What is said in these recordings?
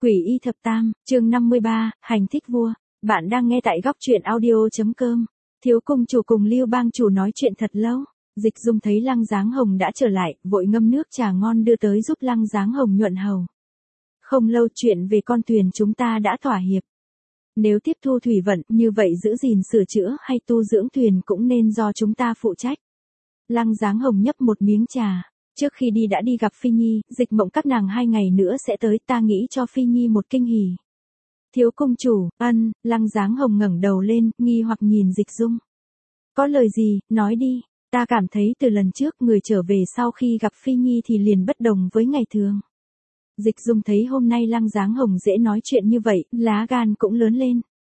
Quỷ y thập tam, chương 53, hành thích vua. Bạn đang nghe tại góc truyện audio.com. Thiếu cung chủ cùng Lưu Bang chủ nói chuyện thật lâu. Dịch Dung thấy Lăng Dáng Hồng đã trở lại, vội ngâm nước trà ngon đưa tới giúp Lăng Dáng Hồng nhuận hầu. Không lâu chuyện về con thuyền chúng ta đã thỏa hiệp. Nếu tiếp thu thủy vận, như vậy giữ gìn sửa chữa hay tu dưỡng thuyền cũng nên do chúng ta phụ trách. Lăng Dáng Hồng nhấp một miếng trà. Trước khi đi đã đi gặp Phi Nhi, Dịch Mộng các nàng 2 ngày nữa sẽ tới, ta nghĩ cho Phi Nhi một kinh hỉ. Thiếu cung chủ, Lăng Dáng Hồng ngẩng đầu lên, nghi hoặc nhìn Dịch Dung. Có lời gì, nói đi, ta cảm thấy từ lần trước người trở về sau khi gặp Phi Nhi thì liền bất đồng với ngày thường. Dịch Dung thấy hôm nay Lăng Dáng Hồng dễ nói chuyện như vậy, lá gan cũng lớn lên.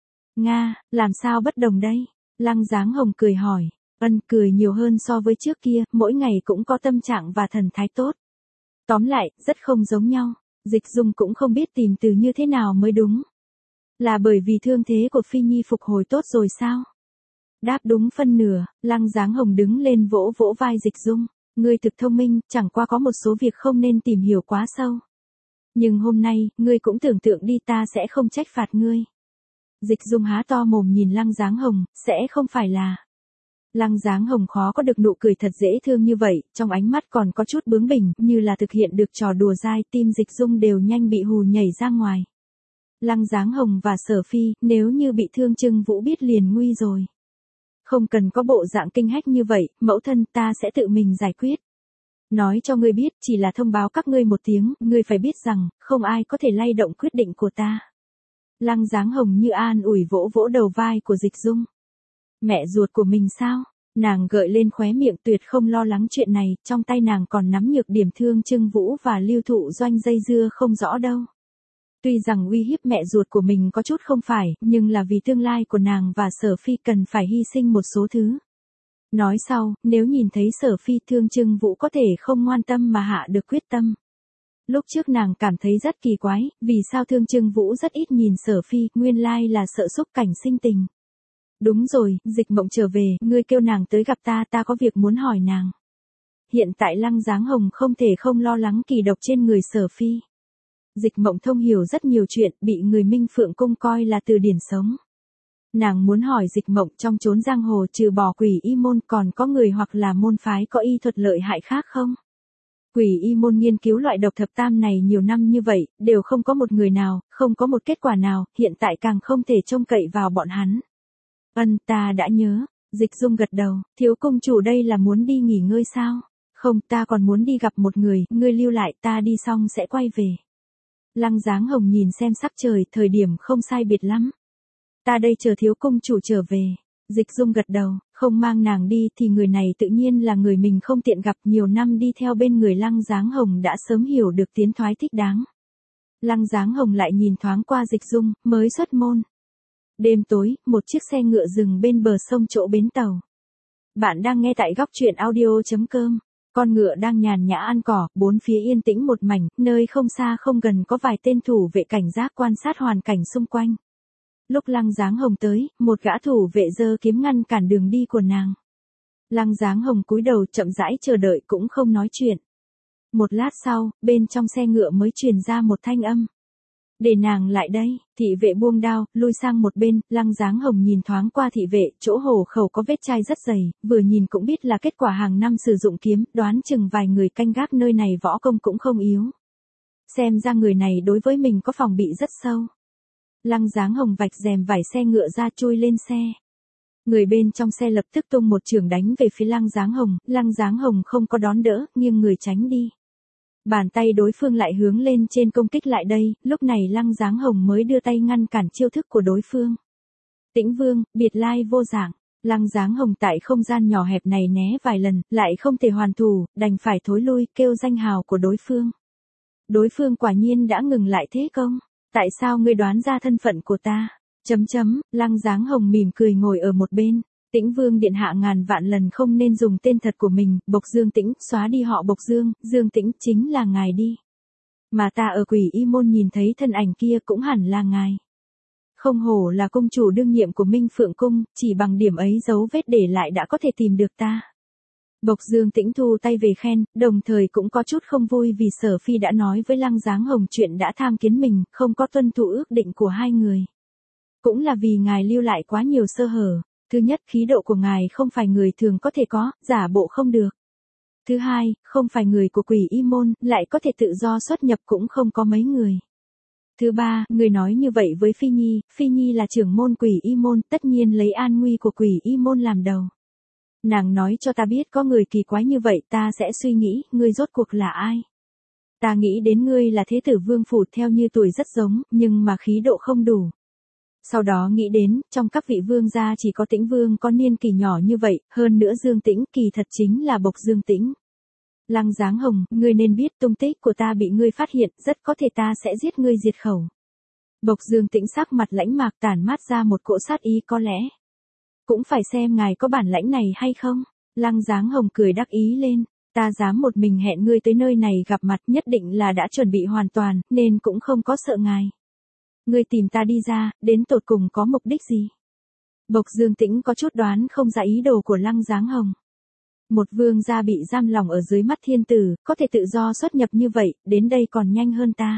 Nga, làm sao bất đồng đây? Lăng Dáng Hồng cười hỏi. Cười nhiều hơn so với trước kia, mỗi ngày cũng có tâm trạng và thần thái tốt. Tóm lại, rất không giống nhau. Dịch Dung cũng không biết tìm từ như thế nào mới đúng. Là bởi vì thương thế của Phi Nhi phục hồi tốt rồi sao? Đáp đúng phân nửa, Lăng Dáng Hồng đứng lên vỗ vỗ vai Dịch Dung. Ngươi thực thông minh, chẳng qua có một số việc không nên tìm hiểu quá sâu. Nhưng hôm nay, ngươi cũng tưởng tượng đi, ta sẽ không trách phạt ngươi. Dịch Dung há to mồm nhìn Lăng Dáng Hồng, sẽ không phải là... Lăng Dáng Hồng khó có được nụ cười thật dễ thương như vậy, trong ánh mắt còn có chút bướng bỉnh, như là thực hiện được trò đùa dai, tim Dịch Dung đều nhanh bị hù nhảy ra ngoài. Lăng Dáng Hồng và Sở Phi, nếu như bị thương Trưng Vũ biết liền nguy rồi. Không cần có bộ dạng kinh hách như vậy, mẫu thân, ta sẽ tự mình giải quyết. Nói cho ngươi biết, chỉ là thông báo các ngươi một tiếng, ngươi phải biết rằng, không ai có thể lay động quyết định của ta. Lăng Dáng Hồng như an ủi vỗ vỗ đầu vai của Dịch Dung. Mẹ ruột của mình sao? Nàng gợi lên khóe miệng, tuyệt không lo lắng chuyện này, trong tay nàng còn nắm nhược điểm thương Trưng Vũ và Lưu Thụ Doanh dây dưa không rõ đâu. Tuy rằng uy hiếp mẹ ruột của mình có chút không phải, nhưng là vì tương lai của nàng và Sở Phi cần phải hy sinh một số thứ. Nói sau, nếu nhìn thấy Sở Phi thương Trưng Vũ có thể không ngoan tâm mà hạ được quyết tâm. Lúc trước nàng cảm thấy rất kỳ quái, vì sao thương Trưng Vũ rất ít nhìn Sở Phi, nguyên lai là sợ xúc cảnh sinh tình. Đúng rồi, Dịch Mộng trở về, ngươi kêu nàng tới gặp ta, ta có việc muốn hỏi nàng. Hiện tại Lăng Dáng Hồng không thể không lo lắng kỳ độc trên người Sở Phi. Dịch Mộng thông hiểu rất nhiều chuyện, bị người Minh Phượng Cung coi là từ điển sống. Nàng muốn hỏi Dịch Mộng, trong chốn giang hồ trừ bỏ Quỷ Y môn còn có người hoặc là môn phái có y thuật lợi hại khác không? Quỷ Y môn nghiên cứu loại độc thập tam này nhiều năm như vậy, đều không có một người nào, không có một kết quả nào, hiện tại càng không thể trông cậy vào bọn hắn. Ta đã nhớ. Dịch Dung gật đầu, thiếu cung chủ đây là muốn đi nghỉ ngơi sao? Không, ta còn muốn đi gặp một người, ngươi lưu lại, ta đi xong sẽ quay về. Lăng Dáng Hồng nhìn xem sắc trời, thời điểm không sai biệt lắm. Ta đây chờ thiếu cung chủ trở về. Dịch Dung gật đầu, không mang nàng đi thì người này tự nhiên là người mình không tiện gặp, nhiều năm đi theo bên người Lăng Dáng Hồng đã sớm hiểu được tiến thoái thích đáng. Lăng Dáng Hồng lại nhìn thoáng qua Dịch Dung, mới xuất môn. Đêm tối, một chiếc xe ngựa dừng bên bờ sông chỗ bến tàu. Bạn đang nghe tại góc truyện audio.com. Con ngựa đang nhàn nhã ăn cỏ, bốn phía yên tĩnh một mảnh, nơi không xa không gần có vài tên thủ vệ cảnh giác quan sát hoàn cảnh xung quanh. Lúc Lăng Dáng Hồng tới, một gã thủ vệ giơ kiếm ngăn cản đường đi của nàng. Lăng Dáng Hồng cúi đầu chậm rãi chờ đợi cũng không nói chuyện. Một lát sau, bên trong xe ngựa mới truyền ra một thanh âm. Để nàng lại đây, thị vệ buông đao, lui sang một bên, Lăng Dáng Hồng nhìn thoáng qua thị vệ, chỗ hổ khẩu có vết chai rất dày, vừa nhìn cũng biết là kết quả hàng năm sử dụng kiếm, đoán chừng vài người canh gác nơi này võ công cũng không yếu. Xem ra người này đối với mình có phòng bị rất sâu. Lăng Dáng Hồng vạch rèm vải xe ngựa ra chui lên xe. Người bên trong xe lập tức tung một chưởng đánh về phía Lăng Dáng Hồng không có đón đỡ, nghiêng người tránh đi. Bàn tay đối phương lại hướng lên trên công kích lại đây, lúc này Lăng Dáng Hồng mới đưa tay ngăn cản chiêu thức của đối phương. Tĩnh Vương, biệt lai vô dạng, Lăng Dáng Hồng tại không gian nhỏ hẹp này né vài lần, lại không thể hoàn thủ, đành phải thối lui, kêu danh hào của đối phương. Đối phương quả nhiên đã ngừng lại thế công, tại sao ngươi đoán ra thân phận của ta? Lăng Dáng Hồng mỉm cười ngồi ở một bên. Tĩnh Vương điện hạ ngàn vạn lần không nên dùng tên thật của mình, Bộc Dương Tĩnh, xóa đi họ Bộc Dương, Dương Tĩnh chính là ngài đi. Mà ta ở Quỷ Y môn nhìn thấy thân ảnh kia cũng hẳn là ngài. Không hổ là cung chủ đương nhiệm của Minh Phượng Cung, chỉ bằng điểm ấy dấu vết để lại đã có thể tìm được ta. Bộc Dương Tĩnh thu tay về khen, đồng thời cũng có chút không vui vì Sở Phi đã nói với Lăng Giáng Hồng chuyện đã tham kiến mình, không có tuân thủ ước định của hai người. Cũng là vì ngài lưu lại quá nhiều sơ hở. Thứ nhất, khí độ của ngài không phải người thường có thể có, giả bộ không được. Thứ hai, không phải người của Quỷ Y môn, lại có thể tự do xuất nhập cũng không có mấy người. Thứ ba, người nói như vậy với Phi Nhi là trưởng môn Quỷ Y môn, tất nhiên lấy an nguy của Quỷ Y môn làm đầu. Nàng nói cho ta biết có người kỳ quái như vậy, ta sẽ suy nghĩ, ngươi rốt cuộc là ai? Ta nghĩ đến ngươi là thế tử Vương phủ, theo như tuổi rất giống, nhưng mà khí độ không đủ. Sau đó nghĩ đến, trong các vị vương gia chỉ có Tĩnh Vương có niên kỳ nhỏ như vậy, hơn nữa Dương Tĩnh kỳ thật chính là Bộc Dương Tĩnh. Lăng Giáng Hồng, ngươi nên biết tung tích của ta bị ngươi phát hiện, rất có thể ta sẽ giết ngươi diệt khẩu. Bộc Dương Tĩnh sắc mặt lãnh mạc tản mát ra một cỗ sát ý, có lẽ. Cũng phải xem ngài có bản lãnh này hay không. Lăng Giáng Hồng cười đắc ý lên, ta dám một mình hẹn ngươi tới nơi này gặp mặt, nhất định là đã chuẩn bị hoàn toàn, nên cũng không có sợ ngài. Ngươi tìm ta đi ra, đến tột cùng có mục đích gì? Bộc Dương Tĩnh có chút đoán không ra ý đồ của Lăng Giáng Hồng. Một vương gia bị giam lòng ở dưới mắt thiên tử, có thể tự do xuất nhập như vậy, đến đây còn nhanh hơn ta.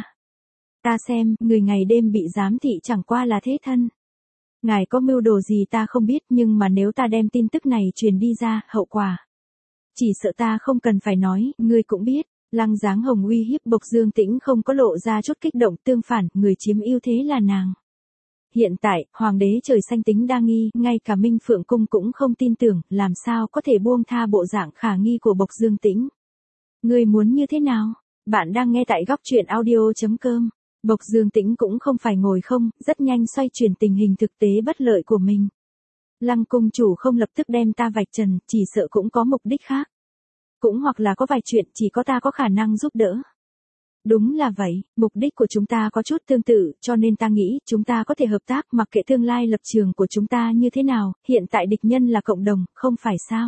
Ta xem, người ngày đêm bị giám thị chẳng qua là thế thân. Ngài có mưu đồ gì ta không biết, nhưng mà nếu ta đem tin tức này truyền đi ra, hậu quả. Chỉ sợ ta không cần phải nói, ngươi cũng biết. Lăng Giáng Hồng uy hiếp Bộc Dương Tĩnh không có lộ ra chút kích động, tương phản, người chiếm ưu thế là nàng. Hiện tại, Hoàng đế trời xanh tính đa nghi, ngay cả Minh Phượng Cung cũng không tin tưởng, làm sao có thể buông tha bộ dạng khả nghi của Bộc Dương Tĩnh. Ngươi muốn như thế nào? Bạn đang nghe tại góc truyện audio.com. Bộc Dương Tĩnh cũng không phải ngồi không, rất nhanh xoay chuyển tình hình thực tế bất lợi của mình. Lăng cung chủ không lập tức đem ta vạch trần, chỉ sợ cũng có mục đích khác. Cũng hoặc là có vài chuyện chỉ có ta có khả năng giúp đỡ. Đúng là vậy, mục đích của chúng ta có chút tương tự, cho nên ta nghĩ chúng ta có thể hợp tác, mặc kệ tương lai lập trường của chúng ta như thế nào, hiện tại địch nhân là cộng đồng, không phải sao.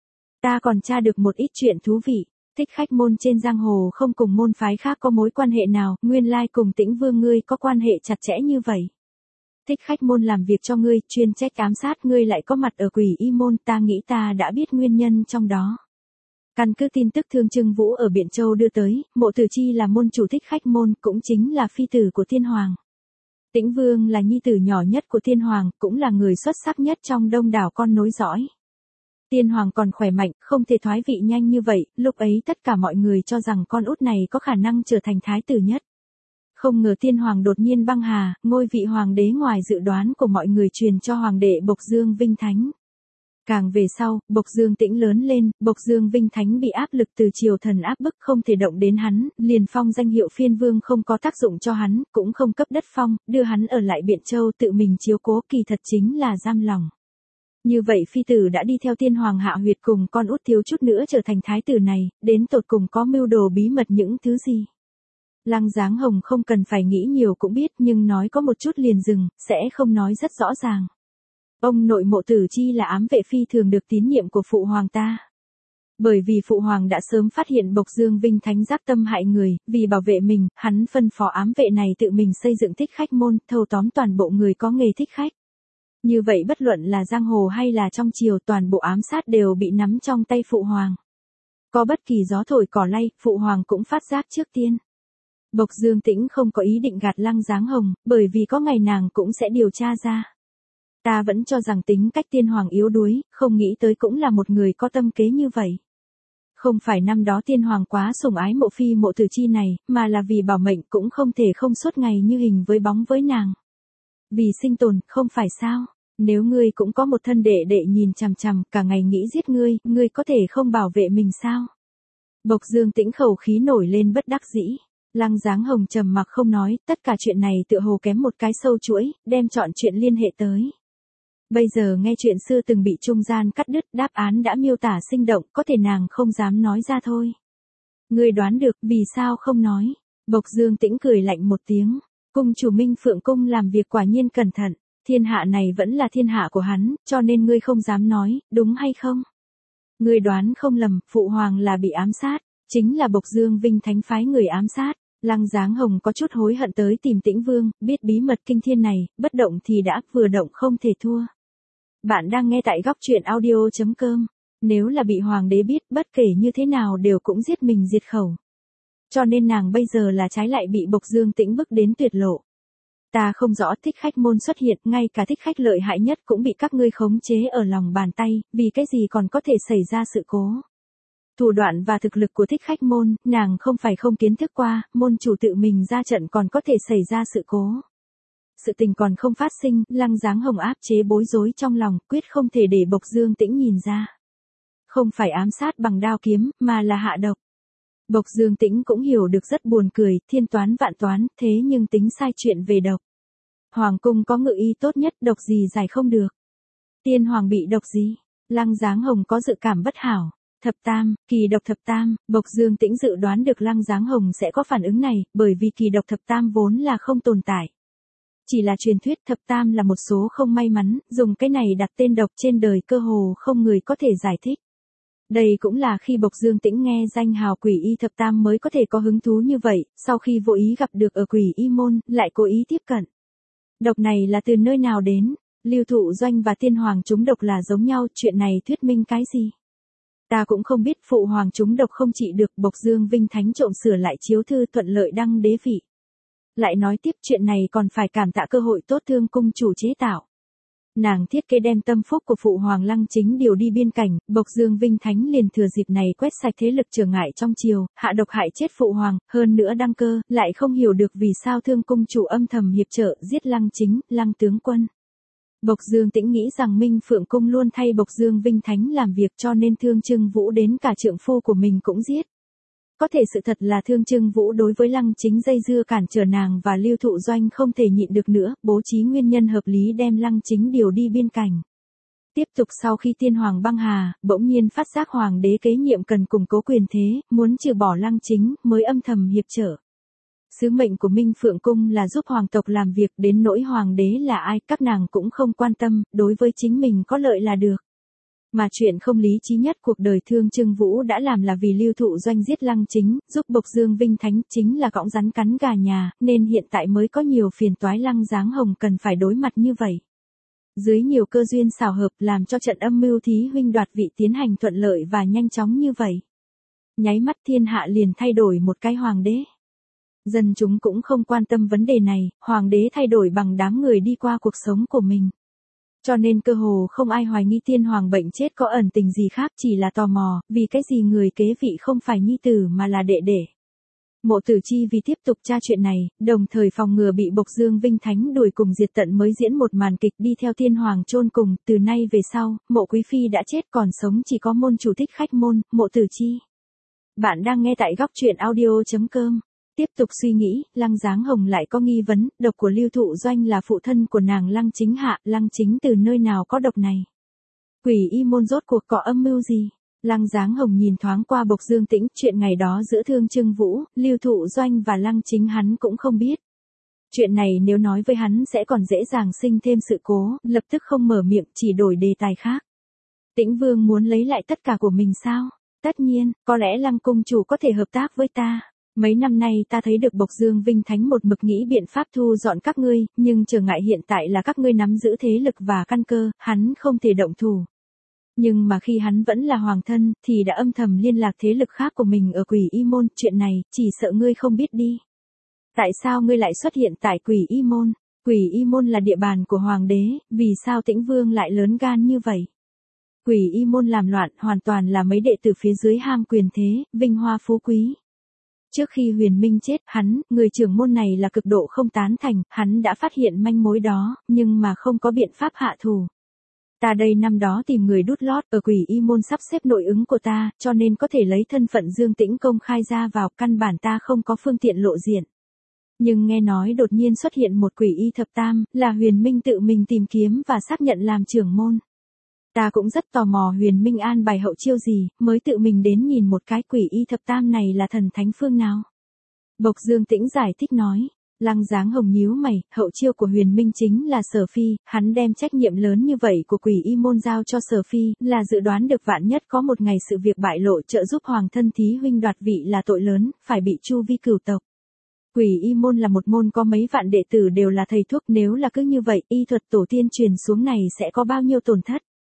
Ta còn tra được một ít chuyện thú vị. Thích Khách môn trên giang hồ không cùng môn phái khác có mối quan hệ nào, nguyên lai cùng Tĩnh Vương ngươi có quan hệ chặt chẽ như vậy. Thích Khách môn làm việc cho ngươi, chuyên trách ám sát ngươi lại có mặt ở Quỷ Y môn, ta nghĩ ta đã biết nguyên nhân trong đó. Căn cứ tin tức Thương Trưng Vũ ở Biện Châu đưa tới, Mộ Tử Chi là môn chủ Thích Khách môn, cũng chính là phi tử của Tiên Hoàng. Tĩnh Vương là nhi tử nhỏ nhất của Tiên Hoàng, cũng là người xuất sắc nhất trong đông đảo con nối dõi. Tiên Hoàng còn khỏe mạnh, không thể thoái vị nhanh như vậy, lúc ấy tất cả mọi người cho rằng con út này có khả năng trở thành thái tử nhất. Không ngờ Tiên Hoàng đột nhiên băng hà, ngôi vị hoàng đế ngoài dự đoán của mọi người truyền cho Hoàng đệ Bộc Dương Vinh Thánh. Càng về sau, Bộc Dương Tĩnh lớn lên, Bộc Dương Vinh Thánh bị áp lực từ triều thần áp bức không thể động đến hắn, liền phong danh hiệu phiên vương không có tác dụng cho hắn, cũng không cấp đất phong, đưa hắn ở lại Biện Châu tự mình chiếu cố, kỳ thật chính là giam lòng. Như vậy phi tử đã đi theo Tiên Hoàng hạ huyệt cùng con út thiếu chút nữa trở thành thái tử này, đến tột cùng có mưu đồ bí mật những thứ gì. Lăng Giáng Hồng không cần phải nghĩ nhiều cũng biết, nhưng nói có một chút liền dừng, sẽ không nói rất rõ ràng. Ông nội Mộ Tử Chi là ám vệ phi thường được tín nhiệm của phụ hoàng ta. Bởi vì phụ hoàng đã sớm phát hiện Bộc Dương Vinh Thánh giác tâm hại người, vì bảo vệ mình, hắn phân phó ám vệ này tự mình xây dựng Thích Khách môn, thâu tóm toàn bộ người có nghề thích khách. Như vậy bất luận là giang hồ hay là trong triều, toàn bộ ám sát đều bị nắm trong tay phụ hoàng. Có bất kỳ gió thổi cỏ lay, phụ hoàng cũng phát giác trước tiên. Bộc Dương Tĩnh không có ý định gạt Lăng Giáng Hồng, bởi vì có ngày nàng cũng sẽ điều tra ra. Ta vẫn cho rằng tính cách Tiên Hoàng yếu đuối, không nghĩ tới cũng là một người có tâm kế như vậy. Không phải năm đó Tiên Hoàng quá sủng ái mộ phi Mộ Tử Chi này, mà là vì bảo mệnh cũng không thể không suốt ngày như hình với bóng với nàng. Vì sinh tồn, không phải sao? Nếu ngươi cũng có một thân đệ đệ nhìn chằm chằm, cả ngày nghĩ giết ngươi có thể không bảo vệ mình sao? Bộc Dương Tĩnh khẩu khí nổi lên bất đắc dĩ. Lăng Giáng Hồng trầm mặc không nói, tất cả chuyện này tựa hồ kém một cái sâu chuỗi, đem chọn chuyện liên hệ tới. Bây giờ nghe chuyện xưa từng bị trung gian cắt đứt, đáp án đã miêu tả sinh động, có thể nàng không dám nói ra thôi. Ngươi đoán được, vì sao không nói? Bộc Dương Tĩnh cười lạnh một tiếng. Cung chủ Minh Phượng Cung làm việc quả nhiên cẩn thận. Thiên hạ này vẫn là thiên hạ của hắn, cho nên ngươi không dám nói, đúng hay không? Ngươi đoán không lầm, phụ hoàng là bị ám sát, chính là Bộc Dương Vinh Thánh phái người ám sát. Lăng Giáng Hồng có chút hối hận tới tìm Tĩnh Vương, biết bí mật kinh thiên này, bất động thì đã, vừa động không thể thua. Bạn đang nghe tại góc truyện audio.com. Nếu là bị hoàng đế biết, bất kể như thế nào đều cũng giết mình diệt khẩu. Cho nên nàng bây giờ là trái lại bị Bộc Dương Tĩnh bức đến tuyệt lộ. Ta không rõ thích khách môn xuất hiện, ngay cả thích khách lợi hại nhất cũng bị các ngươi khống chế ở lòng bàn tay, vì cái gì còn có thể xảy ra sự cố. Thủ đoạn và thực lực của thích khách môn, nàng không phải không kiến thức qua, môn chủ tự mình ra trận còn có thể xảy ra sự cố. Sự tình còn không phát sinh, Lăng Giáng Hồng áp chế bối rối trong lòng, quyết không thể để Bộc Dương Tĩnh nhìn ra. Không phải ám sát bằng đao kiếm, mà là hạ độc. Bộc Dương Tĩnh cũng hiểu được rất buồn cười, thiên toán vạn toán, thế nhưng tính sai chuyện về độc. Hoàng cung có ngự y tốt nhất, độc gì giải không được. Tiên hoàng bị độc gì? Lăng Giáng Hồng có dự cảm bất hảo. Thập tam, kỳ độc thập tam, Bộc Dương Tĩnh dự đoán được Lăng Giáng Hồng sẽ có phản ứng này, bởi vì kỳ độc thập tam vốn là không tồn tại. Chỉ là truyền thuyết thập tam là một số không may mắn, dùng cái này đặt tên độc trên đời cơ hồ không người có thể giải thích. Đây cũng là khi Bộc Dương Tĩnh nghe danh hào quỷ y thập tam mới có thể có hứng thú như vậy, sau khi vô ý gặp được ở quỷ y môn, lại cố ý tiếp cận. Độc này là từ nơi nào đến? Lưu Thụ Doanh và Tiên Hoàng trúng độc là giống nhau, chuyện này thuyết minh cái gì? Ta cũng không biết, phụ hoàng trúng độc không trị được, Bộc Dương Vinh Thánh trộm sửa lại chiếu thư thuận lợi đăng đế vị. Lại nói tiếp, chuyện này còn phải cảm tạ cơ hội tốt Thương cung chủ chế tạo. Nàng thiết kế đem tâm phúc của phụ hoàng Lăng Chính điều đi biên cảnh, Bộc Dương Vinh Thánh liền thừa dịp này quét sạch thế lực trở ngại trong triều, hạ độc hại chết phụ hoàng, hơn nữa đăng cơ, lại không hiểu được vì sao Thương cung chủ âm thầm hiệp trợ giết Lăng Chính, Lăng tướng quân. Bộc Dương Tĩnh nghĩ rằng Minh Phượng cung luôn thay Bộc Dương Vinh Thánh làm việc, cho nên Thương Trưng Vũ đến cả trượng phu của mình cũng giết. Có thể sự thật là Thương Trưng Vũ đối với Lăng Chính dây dưa cản trở nàng và Lưu Thụ Doanh không thể nhịn được nữa, bố trí nguyên nhân hợp lý đem Lăng Chính điều đi biên cảnh. Tiếp tục sau khi Tiên Hoàng băng hà, bỗng nhiên phát giác hoàng đế kế nhiệm cần củng cố quyền thế, muốn trừ bỏ Lăng Chính, mới âm thầm hiệp trợ. Sứ mệnh của Minh Phượng cung là giúp hoàng tộc làm việc, đến nỗi hoàng đế là ai, các nàng cũng không quan tâm, đối với chính mình có lợi là được. Mà chuyện không lý trí nhất cuộc đời Thương Trưng Vũ đã làm là vì Lưu Thụ Doanh giết Lăng Chính, giúp Bộc Dương Vinh Thánh chính là cõng rắn cắn gà nhà, nên hiện tại mới có nhiều phiền toái Lăng Giáng Hồng cần phải đối mặt như vậy. Dưới nhiều cơ duyên xảo hợp làm cho trận âm mưu thí huynh đoạt vị tiến hành thuận lợi và nhanh chóng như vậy. Nháy mắt thiên hạ liền thay đổi một cái hoàng đế. Dân chúng cũng không quan tâm vấn đề này, hoàng đế thay đổi bằng đám người đi qua cuộc sống của mình. Cho nên cơ hồ không ai hoài nghi Tiên Hoàng bệnh chết có ẩn tình gì khác, chỉ là tò mò, vì cái gì người kế vị không phải nhi tử mà là đệ đệ. Mộ Tử Chi vì tiếp tục tra chuyện này, đồng thời phòng ngừa bị Bộc Dương Vinh Thánh đuổi cùng diệt tận mới diễn một màn kịch đi theo Tiên Hoàng chôn cùng, từ nay về sau, Mộ Quý Phi đã chết còn sống chỉ có môn chủ thích khách môn, Mộ Tử Chi. Bạn đang nghe tại góc truyện audio.com. Tiếp tục suy nghĩ, Lăng Giáng Hồng lại có nghi vấn, độc của Lưu Thụ Doanh là phụ thân của nàng Lăng Chính hạ, Lăng Chính từ nơi nào có độc này? Quỷ y môn rốt cuộc có âm mưu gì? Lăng Giáng Hồng nhìn thoáng qua Bộc Dương Tĩnh, chuyện ngày đó giữa Thương Trưng Vũ, Lưu Thụ Doanh và Lăng Chính hắn cũng không biết. Chuyện này nếu nói với hắn sẽ còn dễ dàng sinh thêm sự cố, lập tức không mở miệng, chỉ đổi đề tài khác. Tĩnh Vương muốn lấy lại tất cả của mình sao? Tất nhiên, có lẽ Lăng cung chủ có thể hợp tác với ta. Mấy năm nay ta thấy được Bộc Dương Vinh Thánh một mực nghĩ biện pháp thu dọn các ngươi, nhưng trở ngại hiện tại là các ngươi nắm giữ thế lực và căn cơ, hắn không thể động thủ. Nhưng mà khi hắn vẫn là hoàng thân, thì đã âm thầm liên lạc thế lực khác của mình ở Quỷ Y Môn, chuyện này, chỉ sợ ngươi không biết đi. Tại sao ngươi lại xuất hiện tại Quỷ Y Môn? Quỷ Y Môn là địa bàn của hoàng đế, vì sao Tĩnh Vương lại lớn gan như vậy? Quỷ Y Môn làm loạn hoàn toàn là mấy đệ tử phía dưới ham quyền thế, vinh hoa phú quý. Trước khi Huyền Minh chết, người trưởng môn này là cực độ không tán thành, hắn đã phát hiện manh mối đó, nhưng mà không có biện pháp hạ thủ. Ta đây năm đó tìm người đút lót ở Quỷ Y Môn sắp xếp nội ứng của ta, cho nên có thể lấy thân phận Dương Tĩnh công khai ra vào, căn bản ta không có phương tiện lộ diện. Nhưng nghe nói đột nhiên xuất hiện một Quỷ Y thập tam, là Huyền Minh tự mình tìm kiếm và xác nhận làm trưởng môn. Ta cũng rất tò mò Huyền Minh an bài hậu chiêu gì, mới tự mình đến nhìn một cái Quỷ Y thập tam này là thần thánh phương nào. Bộc Dương Tĩnh giải thích nói, Lăng Giáng Hồng nhíu mày, hậu chiêu của Huyền Minh chính là Sở Phi, hắn đem trách nhiệm lớn như vậy của Quỷ Y môn giao cho Sở Phi, là dự đoán được vạn nhất có một ngày sự việc bại lộ trợ giúp hoàng thân thí huynh đoạt vị là tội lớn, phải bị chu vi cửu tộc. Quỷ Y môn là một môn có mấy vạn đệ tử đều là thầy thuốc, nếu là cứ như vậy, y thuật tổ tiên truyền xuống này sẽ có bao nhiêu tổn thất.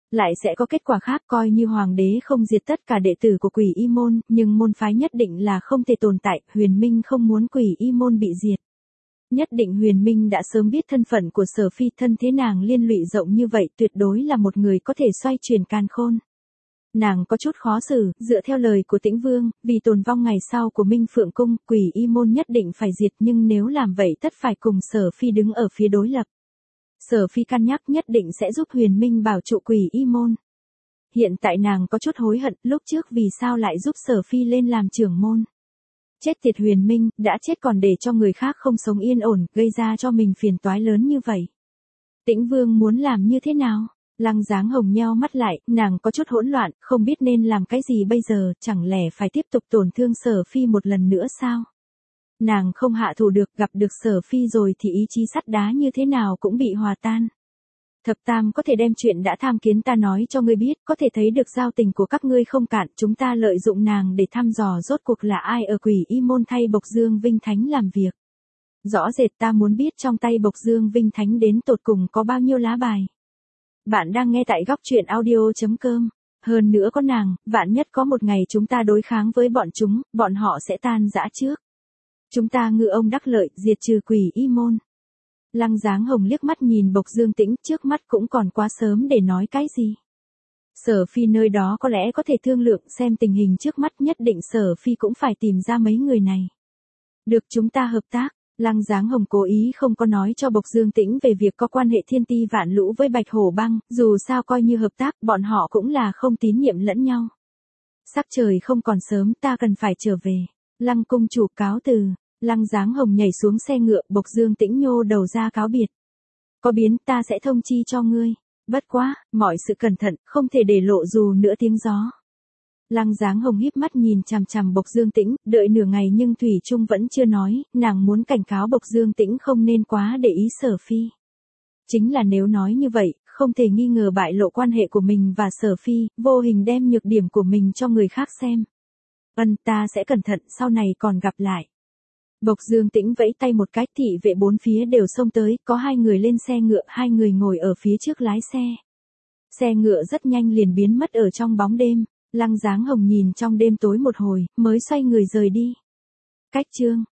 Lại sẽ có kết quả khác, coi như hoàng đế không diệt tất cả đệ tử của Quỷ Y môn, nhưng môn phái nhất định là không thể tồn tại, Huyền Minh không muốn Quỷ Y môn bị diệt. Nhất định Huyền Minh đã sớm biết thân phận của Sở Phi, thân thế nàng liên lụy rộng như vậy, tuyệt đối là một người có thể xoay chuyển càn khôn. Nàng có chút khó xử, dựa theo lời của Tĩnh Vương, vì tồn vong ngày sau của Minh Phượng Cung, Quỷ Y môn nhất định phải diệt, nhưng nếu làm vậy tất phải cùng Sở Phi đứng ở phía đối lập. Sở Phi cân nhắc nhất định sẽ giúp Huyền Minh bảo trụ Quỷ Y môn. Hiện tại nàng có chút hối hận, lúc trước vì sao lại giúp Sở Phi lên làm trưởng môn. Chết tiệt Huyền Minh, đã chết còn để cho người khác không sống yên ổn, gây ra cho mình phiền toái lớn như vậy. Tĩnh Vương muốn làm như thế nào? Lăng Dáng Hồng nheo mắt lại, nàng có chút hỗn loạn, không biết nên làm cái gì bây giờ, chẳng lẽ phải tiếp tục tổn thương Sở Phi một lần nữa sao? Nàng không hạ thủ được, gặp được Sở Phi rồi thì ý chí sắt đá như thế nào cũng bị hòa tan. Thập Tam có thể đem chuyện đã tham kiến ta nói cho ngươi biết, có thể thấy được giao tình của các ngươi không cạn, chúng ta lợi dụng nàng để thăm dò rốt cuộc là ai ở Quỷ Y môn thay Bộc Dương Vinh Thánh làm việc. Rõ rệt ta muốn biết trong tay Bộc Dương Vinh Thánh đến tột cùng có bao nhiêu lá bài. Bạn đang nghe tại góc truyện audio.com. Hơn nữa có nàng, vạn nhất có một ngày chúng ta đối kháng với bọn chúng, bọn họ sẽ tan rã trước. Chúng ta ngư ông đắc lợi, diệt trừ Quỷ Y môn. Lăng Dáng Hồng liếc mắt nhìn Bộc Dương Tĩnh, trước mắt cũng còn quá sớm để nói cái gì. Sở Phi nơi đó có lẽ có thể thương lượng, xem tình hình trước mắt nhất định Sở Phi cũng phải tìm ra mấy người này. Được, chúng ta hợp tác. Lăng Dáng Hồng cố ý không có nói cho Bộc Dương Tĩnh về việc có quan hệ thiên ti vạn lũ với Bạch Hổ Băng, dù sao coi như hợp tác, bọn họ cũng là không tín nhiệm lẫn nhau. Sắc trời không còn sớm, ta cần phải trở về. Lăng cung chủ cáo từ. Lăng Dáng Hồng nhảy xuống xe ngựa, Bộc Dương Tĩnh nhô đầu ra cáo biệt. Có biến, ta sẽ thông chi cho ngươi. Bất quá, mọi sự cẩn thận, không thể để lộ dù nửa tiếng gió. Lăng Dáng Hồng híp mắt nhìn chằm chằm Bộc Dương Tĩnh, đợi nửa ngày nhưng Thủy Trung vẫn chưa nói, nàng muốn cảnh cáo Bộc Dương Tĩnh không nên quá để ý Sở Phi. Chính là nếu nói như vậy, không thể nghi ngờ bại lộ quan hệ của mình và Sở Phi, vô hình đem nhược điểm của mình cho người khác xem. Ta sẽ cẩn thận, sau này còn gặp lại. Bộc Dương Tĩnh vẫy tay một cái, thị vệ bốn phía đều xông tới, có hai người lên xe ngựa, hai người ngồi ở phía trước lái xe. Xe ngựa rất nhanh liền biến mất ở trong bóng đêm. Lăng Dáng Hồng nhìn trong đêm tối một hồi, mới xoay người rời đi. Cách chương